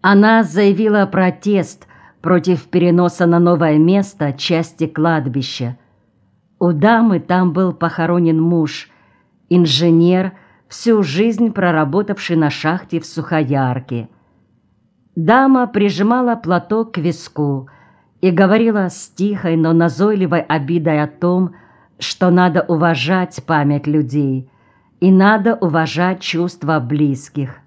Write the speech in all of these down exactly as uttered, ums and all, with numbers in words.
Она заявила протест против переноса на новое место части кладбища. У дамы там был похоронен муж, инженер, всю жизнь проработавший на шахте в Сухоярке. Дама прижимала платок к виску и говорила с тихой, но назойливой обидой о том, что надо уважать память людей и надо уважать чувства близких.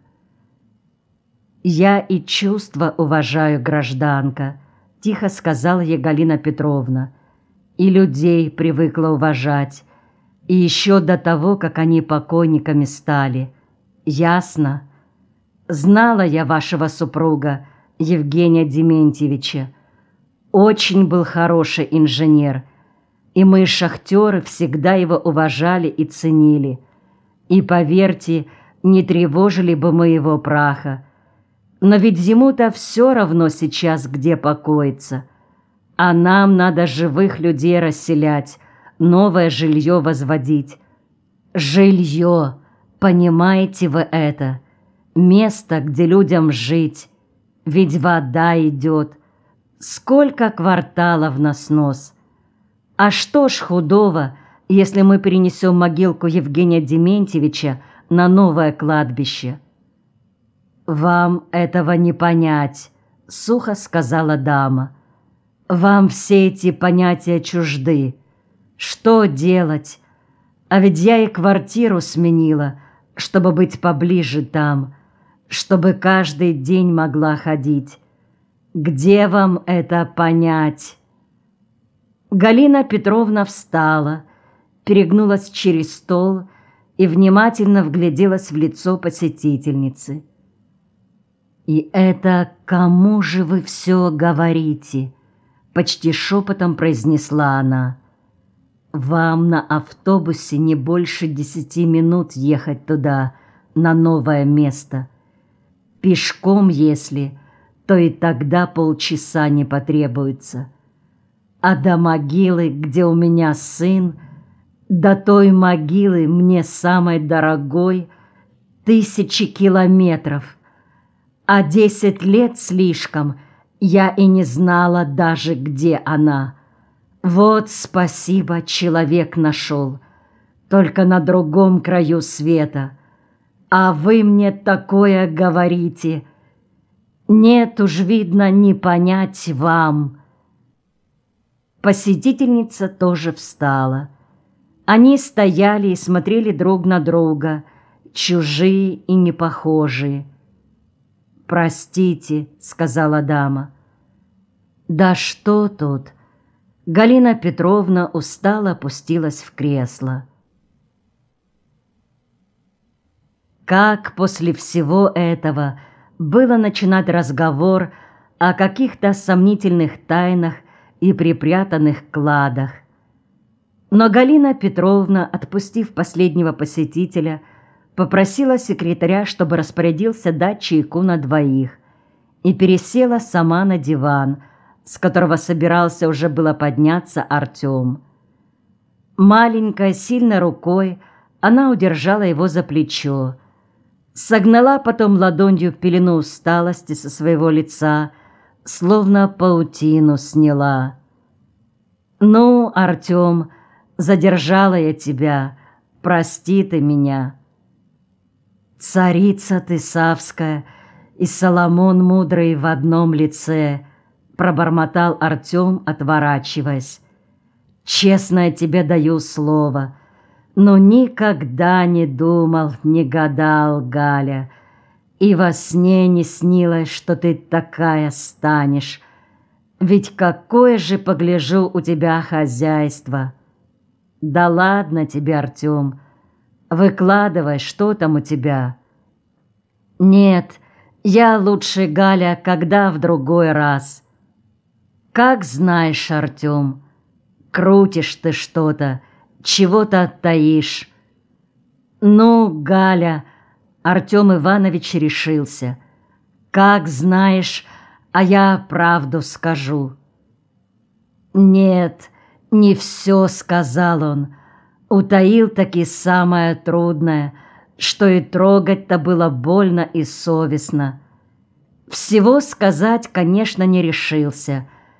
«Я и чувства уважаю, гражданка», — тихо сказала ей Галина Петровна, «и людей привыкла уважать, и еще до того, как они покойниками стали. Ясно? Знала я вашего супруга, Евгения Дементьевича. Очень был хороший инженер, и мы, шахтеры, всегда его уважали и ценили. И, поверьте, не тревожили бы мы его праха. Но ведь ему-то все равно сейчас, где покоиться. А нам надо живых людей расселять, новое жилье возводить. Жилье, понимаете вы это? Место, где людям жить. Ведь вода идет. Сколько кварталов на снос. А что ж худого, если мы перенесем могилку Евгения Дементьевича на новое кладбище? «Вам этого не понять», — сухо сказала дама. «Вам все эти понятия чужды. Что делать? А ведь я и квартиру сменила, чтобы быть поближе там, чтобы каждый день могла ходить. Где вам это понять?» Галина Петровна встала, перегнулась через стол и внимательно вгляделась в лицо посетительницы. «И это кому же вы все говорите?» — почти шепотом произнесла она. «Вам на автобусе не больше десяти минут ехать туда, на новое место. Пешком, если, то и тогда полчаса не потребуется. А до могилы, где у меня сын, до той могилы мне самой дорогой тысячи километров. А десять лет слишком я и не знала даже, где она. Вот спасибо, человек нашел, только на другом краю света. А вы мне такое говорите. Нет уж, видно, не понять вам». Посетительница тоже встала. Они стояли и смотрели друг на друга, чужие и непохожие. «Простите», — сказала дама. «Да что тут?» Галина Петровна устало опустилась в кресло. Как после всего этого было начинать разговор о каких-то сомнительных тайнах и припрятанных кладах? Но Галина Петровна, отпустив последнего посетителя, попросила секретаря, чтобы распорядился дать чайку на двоих, и пересела сама на диван, с которого собирался уже было подняться Артем. Маленькой, сильной рукой она удержала его за плечо, согнала потом ладонью пелену усталости со своего лица, словно паутину сняла. «Ну, Артем, задержала я тебя, прости ты меня». «Царица ты Савская и Соломон мудрый в одном лице», — пробормотал Артем, отворачиваясь. «Честно тебе даю слово, но никогда не думал, не гадал, Галя, и во сне не снилось, что ты такая станешь. Ведь какое же, погляжу, у тебя хозяйство. Да ладно тебе, Артем, выкладывай, что там у тебя». «Нет, я лучше, Галя, когда в другой раз». «Как знаешь, Артем, крутишь ты что-то, чего-то таишь». «Ну, Галя», — Артем Иванович решился, «как знаешь, а я правду скажу». «Нет, не все», — сказал он, утаил таки самое трудное, что и трогать-то было больно и совестно. Всего сказать, конечно, не решился,